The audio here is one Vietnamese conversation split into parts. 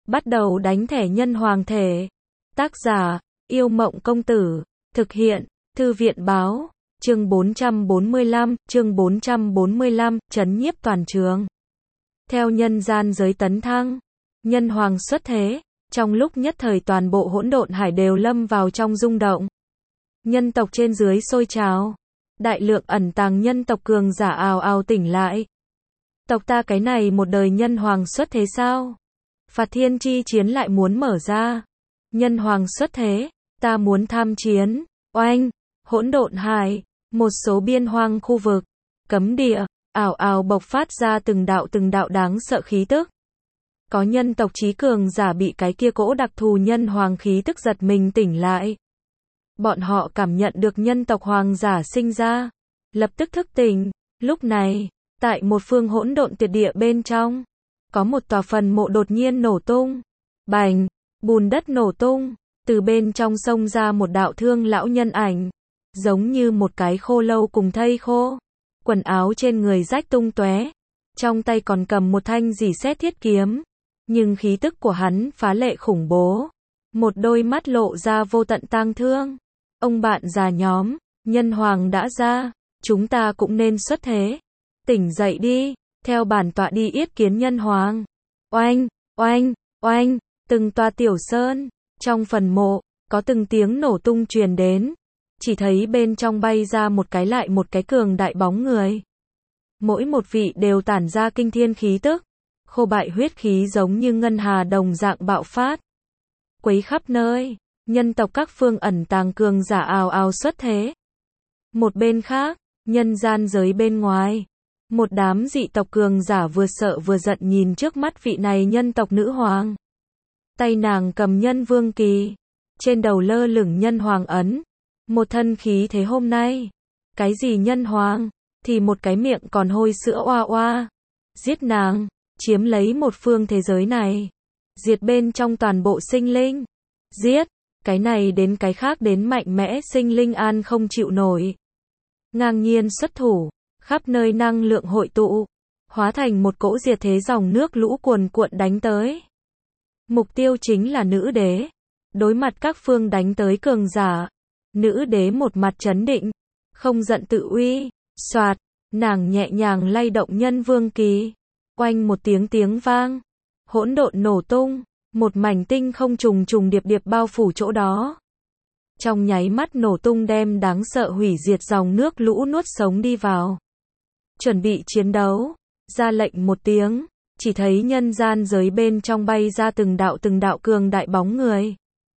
Bắt đầu đánh thẻ nhân hoàng thể. Tác giả, Yêu Mộng Công Tử. Thực hiện, Thư viện Báo. Chương 445, trấn nhiếp toàn trường. Theo nhân gian giới tấn thăng, nhân hoàng xuất thế, trong lúc nhất thời toàn bộ hỗn độn hải đều lâm vào trong rung động. Nhân tộc trên dưới sôi trào, đại lượng ẩn tàng nhân tộc cường giả ào ào tỉnh lại. Tộc ta cái này một đời nhân hoàng xuất thế sao? Phạt thiên chi chiến lại muốn mở ra. Nhân hoàng xuất thế, ta muốn tham chiến. Oanh, hỗn độn hải, một số biên hoang khu vực, cấm địa, ảo ảo bộc phát ra từng đạo đáng sợ khí tức. Có nhân tộc chí cường giả bị cái kia cỗ đặc thù nhân hoàng khí tức giật mình tỉnh lại. Bọn họ cảm nhận được nhân tộc hoàng giả sinh ra, lập tức thức tỉnh. Lúc này, tại một phương hỗn độn tuyệt địa bên trong, có một tòa phần mộ đột nhiên nổ tung. Bành, bùn đất nổ tung, từ bên trong xông ra một đạo thương lão nhân ảnh, giống như một cái khô lâu cùng thây khô. Quần áo trên người rách tung tóe, trong tay còn cầm một thanh rỉ sét thiết kiếm, nhưng khí tức của hắn phá lệ khủng bố. Một đôi mắt lộ ra vô tận tang thương. Ông bạn già nhóm, nhân hoàng đã ra, chúng ta cũng nên xuất thế. Tỉnh dậy đi, theo bản tọa đi yết kiến nhân hoàng. Oanh, oanh, oanh, từng tòa tiểu sơn, trong phần mộ, có từng tiếng nổ tung truyền đến. Chỉ thấy bên trong bay ra một cái lại một cái cường đại bóng người. Mỗi một vị đều tản ra kinh thiên khí tức, khô bại huyết khí giống như ngân hà đồng dạng bạo phát. Quấy khắp nơi, nhân tộc các phương ẩn tàng cường giả ào ào xuất thế. Một bên khác, nhân gian giới bên ngoài, một đám dị tộc cường giả vừa sợ vừa giận nhìn trước mắt vị này nhân tộc nữ hoàng. Tay nàng cầm nhân vương kỳ, trên đầu lơ lửng nhân hoàng ấn. Một thân khí thế hôm nay, cái gì nhân hoàng, thì một cái miệng còn hôi sữa oa oa. Giết nàng, chiếm lấy một phương thế giới này, diệt bên trong toàn bộ sinh linh. Giết, cái này đến cái khác đến mạnh mẽ sinh linh an không chịu nổi. Ngang nhiên xuất thủ, khắp nơi năng lượng hội tụ, hóa thành một cỗ diệt thế dòng nước lũ cuồn cuộn đánh tới. Mục tiêu chính là nữ đế. Đối mặt các phương đánh tới cường giả, nữ đế một mặt trấn định, không giận tự uy. Soạt, nàng nhẹ nhàng lay động nhân vương kỳ. Oanh một tiếng vang, hỗn độn nổ tung, một mảnh tinh không trùng trùng điệp điệp bao phủ chỗ đó. Trong nháy mắt nổ tung đem đáng sợ hủy diệt dòng nước lũ nuốt sống đi vào. Chuẩn bị chiến đấu, ra lệnh một tiếng, chỉ thấy nhân gian giới bên trong bay ra từng đạo cường đại bóng người.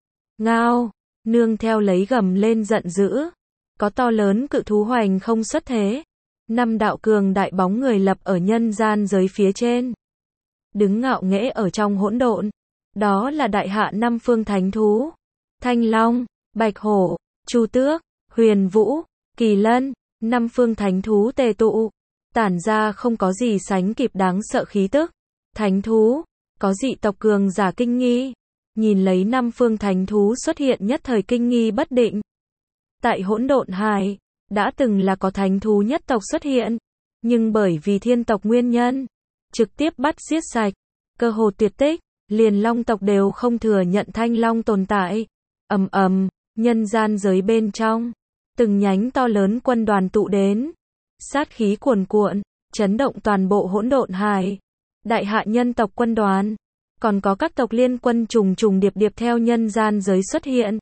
Ngao, nương theo lấy gầm lên giận dữ, có to lớn cự thú hoành không xuất thế. 5 đạo cường đại bóng người lập ở nhân gian giới phía trên, đứng ngạo nghễ ở trong hỗn độn. Đó là đại hạ 5 phương thánh thú: Thanh Long, Bạch Hổ, Chu Tước, Huyền Vũ, Kỳ Lân. 5 phương thánh thú tề tụ, tản ra không có gì sánh kịp đáng sợ khí tức. Thánh thú, có dị tộc cường giả kinh nghi, nhìn lấy 5 phương thánh thú xuất hiện nhất thời kinh nghi bất định. Tại hỗn độn hải, đã từng là có thánh thú nhất tộc xuất hiện, nhưng bởi vì thiên tộc nguyên nhân, trực tiếp bắt giết sạch, cơ hồ tuyệt tích, liền long tộc đều không thừa nhận thanh long tồn tại. Ầm ầm, nhân gian giới bên trong, từng nhánh to lớn quân đoàn tụ đến, sát khí cuồn cuộn, chấn động toàn bộ hỗn độn hải. Đại hạ nhân tộc quân đoàn, còn có các tộc liên quân trùng trùng điệp điệp theo nhân gian giới xuất hiện.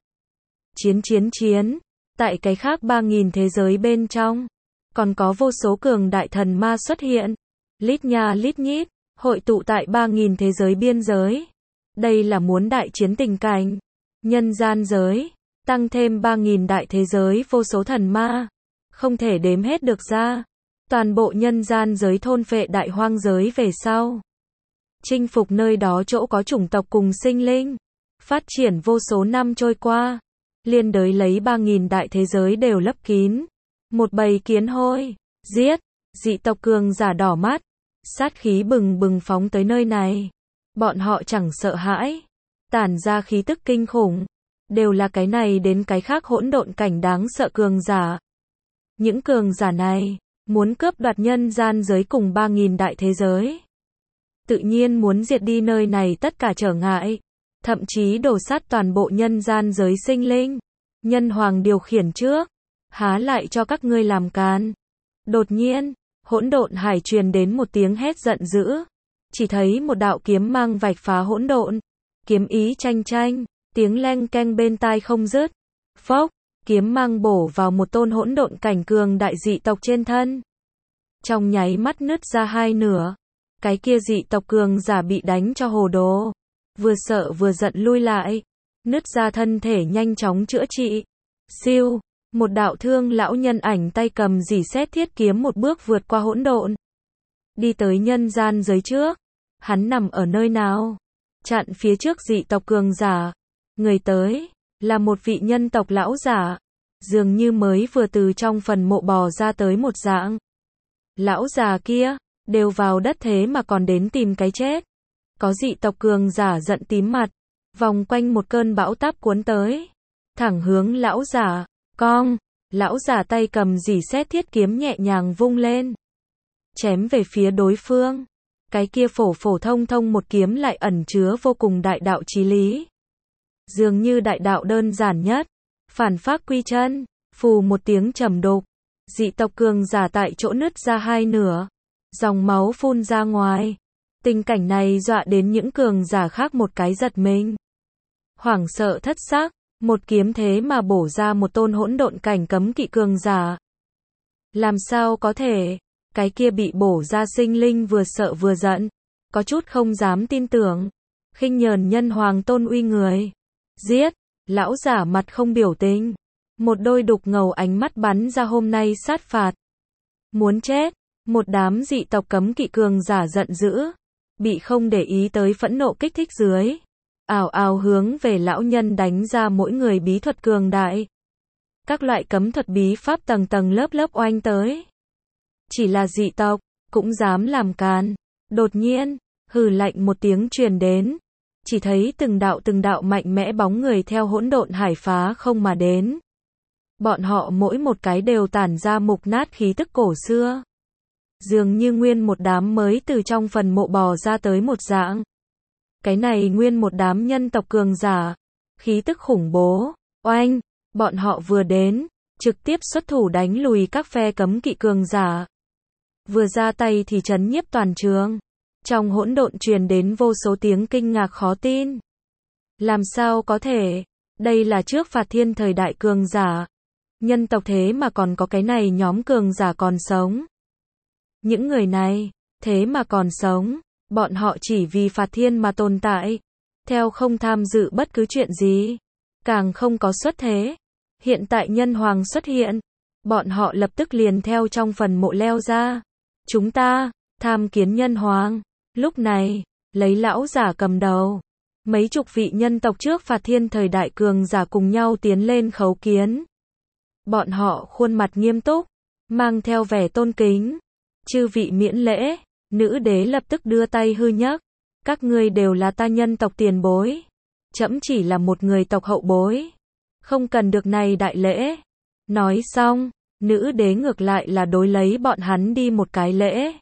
Chiến. Tại cái khác 3000 thế giới bên trong, còn có vô số cường đại thần ma xuất hiện, lít nha lít nhít, hội tụ tại 3000 thế giới biên giới. Đây là muốn đại chiến tình cảnh. Nhân gian giới, tăng thêm 3000 đại thế giới vô số thần ma, không thể đếm hết được ra. Toàn bộ nhân gian giới thôn phệ đại hoang giới về sau, chinh phục nơi đó chỗ có chủng tộc cùng sinh linh, phát triển vô số năm trôi qua, liên đới lấy 3000 đại thế giới đều lấp kín. Một bầy kiến hôi, giết, dị tộc cường giả đỏ mắt, sát khí bừng bừng phóng tới nơi này. Bọn họ chẳng sợ hãi, tản ra khí tức kinh khủng, đều là cái này đến cái khác hỗn độn cảnh đáng sợ cường giả. Những cường giả này muốn cướp đoạt nhân gian giới cùng 3000 đại thế giới. tự nhiên muốn diệt đi nơi này tất cả trở ngại, thậm chí đổ sát toàn bộ nhân gian giới sinh linh. Nhân hoàng điều khiển trước, há lại cho các ngươi làm càn. Đột nhiên, hỗn độn hải truyền đến một tiếng hét giận dữ. Chỉ thấy một đạo kiếm mang vạch phá hỗn độn, kiếm ý tranh tranh, tiếng leng keng bên tai không dứt. Phốc, kiếm mang bổ vào một tôn hỗn độn cảnh cường đại dị tộc trên thân. Trong nháy mắt nứt ra hai nửa. Cái kia dị tộc cường giả bị đánh cho hồ đồ, vừa sợ vừa giận lui lại, nứt ra thân thể nhanh chóng chữa trị. Siêu, một đạo thương lão nhân ảnh tay cầm rỉ sét thiết kiếm một bước vượt qua hỗn độn, đi tới nhân gian giới trước. Hắn nằm ở nơi nào? Chặn phía trước dị tộc cường giả. Người tới là một vị nhân tộc lão giả, dường như mới vừa từ trong phần mộ bò ra tới một dạng. Lão già kia, đều vào đất thế mà còn đến tìm cái chết. Có dị tộc cường giả giận tím mặt, vòng quanh một cơn bão táp cuốn tới, thẳng hướng lão giả. Cong, lão giả tay cầm rỉ sét thiết kiếm nhẹ nhàng vung lên, chém về phía đối phương. Cái kia phổ phổ thông thông một kiếm lại ẩn chứa vô cùng đại đạo chí lý. Dường như đại đạo đơn giản nhất, phản phác quy chân, phù một tiếng trầm đục, dị tộc cường giả tại chỗ nứt ra hai nửa, dòng máu phun ra ngoài. Tình cảnh này dọa đến những cường giả khác một cái giật mình, hoảng sợ thất xác. Một kiếm thế mà bổ ra một tôn hỗn độn cảnh cấm kỵ cường giả. Làm sao có thể? Cái kia bị bổ ra sinh linh vừa sợ vừa giận, có chút không dám tin tưởng, khinh nhờn nhân hoàng tôn uy người. Giết! Lão giả mặt không biểu tình, một đôi đục ngầu ánh mắt bắn ra hôm nay sát phạt. Muốn chết! Một đám dị tộc cấm kỵ cường giả giận dữ, bị không để ý tới phẫn nộ kích thích dưới, ào ào hướng về lão nhân đánh ra mỗi người bí thuật cường đại. Các loại cấm thuật bí pháp tầng tầng lớp lớp oanh tới. Chỉ là dị tộc, cũng dám làm càn. Đột nhiên, hừ lạnh một tiếng truyền đến. Chỉ thấy từng đạo mạnh mẽ bóng người theo hỗn độn hải phá không mà đến. Bọn họ mỗi một cái đều tản ra mục nát khí tức cổ xưa. Dường như nguyên một đám mới từ trong phần mộ bò ra tới một dạng. Cái này nguyên một đám nhân tộc cường giả, khí tức khủng bố. Oanh, bọn họ vừa đến, trực tiếp xuất thủ đánh lùi các phe cấm kỵ cường giả. Vừa ra tay thì trấn nhiếp toàn trường. Trong hỗn độn truyền đến vô số tiếng kinh ngạc khó tin. Làm sao có thể? Đây là trước phạt thiên thời đại cường giả. Nhân tộc thế mà còn có cái này nhóm cường giả còn sống. Những người này, thế mà còn sống. Bọn họ chỉ vì phạt thiên mà tồn tại. Theo không tham dự bất cứ chuyện gì. Càng không có xuất thế. Hiện tại nhân hoàng xuất hiện. Bọn họ lập tức liền theo trong phần mộ leo ra. Chúng ta, tham kiến nhân hoàng. Lúc này, lấy lão giả cầm đầu. Mấy chục vị nhân tộc trước phạt thiên thời đại cường giả cùng nhau tiến lên khấu kiến. Bọn họ khuôn mặt nghiêm túc, mang theo vẻ tôn kính. Chư vị miễn lễ, nữ đế lập tức đưa tay hư nhấc. Các ngươi đều là ta nhân tộc tiền bối. Trẫm chỉ là một người tộc hậu bối. Không cần được này đại lễ. Nói xong, nữ đế ngược lại là đối lấy bọn hắn đi một cái lễ.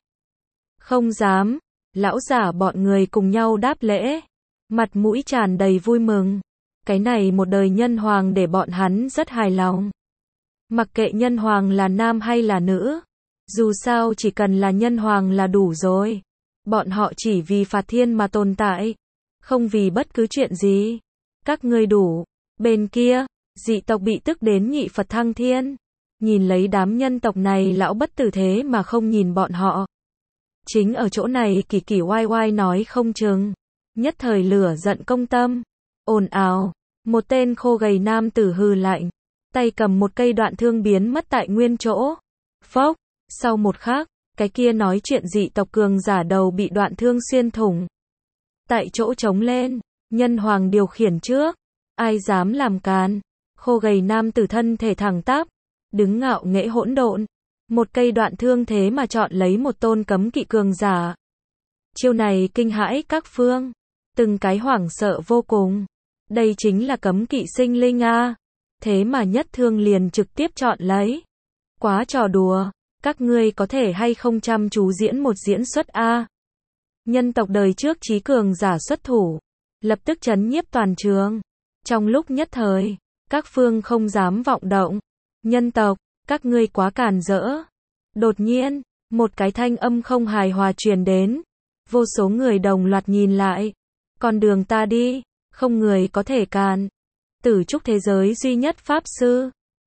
Không dám. Lão giả bọn người cùng nhau đáp lễ. Mặt mũi tràn đầy vui mừng. Cái này một đời nhân hoàng để bọn hắn rất hài lòng. Mặc kệ nhân hoàng là nam hay là nữ. Dù sao chỉ cần là nhân hoàng là đủ rồi. Bọn họ chỉ vì phạt thiên mà tồn tại. Không vì bất cứ chuyện gì. Các ngươi đủ. Bên kia, dị tộc bị tức đến nhị Phật thăng thiên. Nhìn lấy đám nhân tộc này lão bất tử thế mà không nhìn bọn họ. Chính ở chỗ này kỳ kỳ oai oai nói không chừng. Nhất thời lửa giận công tâm. Ồn ào. Một tên khô gầy nam tử hừ lạnh. Tay cầm một cây đoạn thương biến mất tại nguyên chỗ. Phốc. Sau một khắc, cái kia nói chuyện dị tộc cường giả đầu bị đoạn thương xuyên thủng. Tại chỗ trống lên. Nhân hoàng điều khiển trước. Ai dám làm càn. Khô gầy nam tử thân thể thẳng tắp. Đứng ngạo nghễ hỗn độn. Một cây đoạn thương thế mà chọn lấy một tôn cấm kỵ cường giả. Chiêu này kinh hãi các phương. Từng cái hoảng sợ vô cùng. Đây chính là cấm kỵ sinh linh a. Thế mà nhất thương liền trực tiếp chọn lấy. Quá trò đùa. Các ngươi có thể hay không chăm chú diễn một diễn xuất a. Nhân tộc đời trước chí cường giả xuất thủ, lập tức trấn nhiếp toàn trường. Trong lúc nhất thời, các phương không dám vọng động. Nhân tộc, các ngươi quá càn rỡ. Đột nhiên, một cái thanh âm không hài hòa truyền đến. Vô số người đồng loạt nhìn lại. Con đường ta đi, không người có thể cản. Tử trúc thế giới duy nhất pháp sư,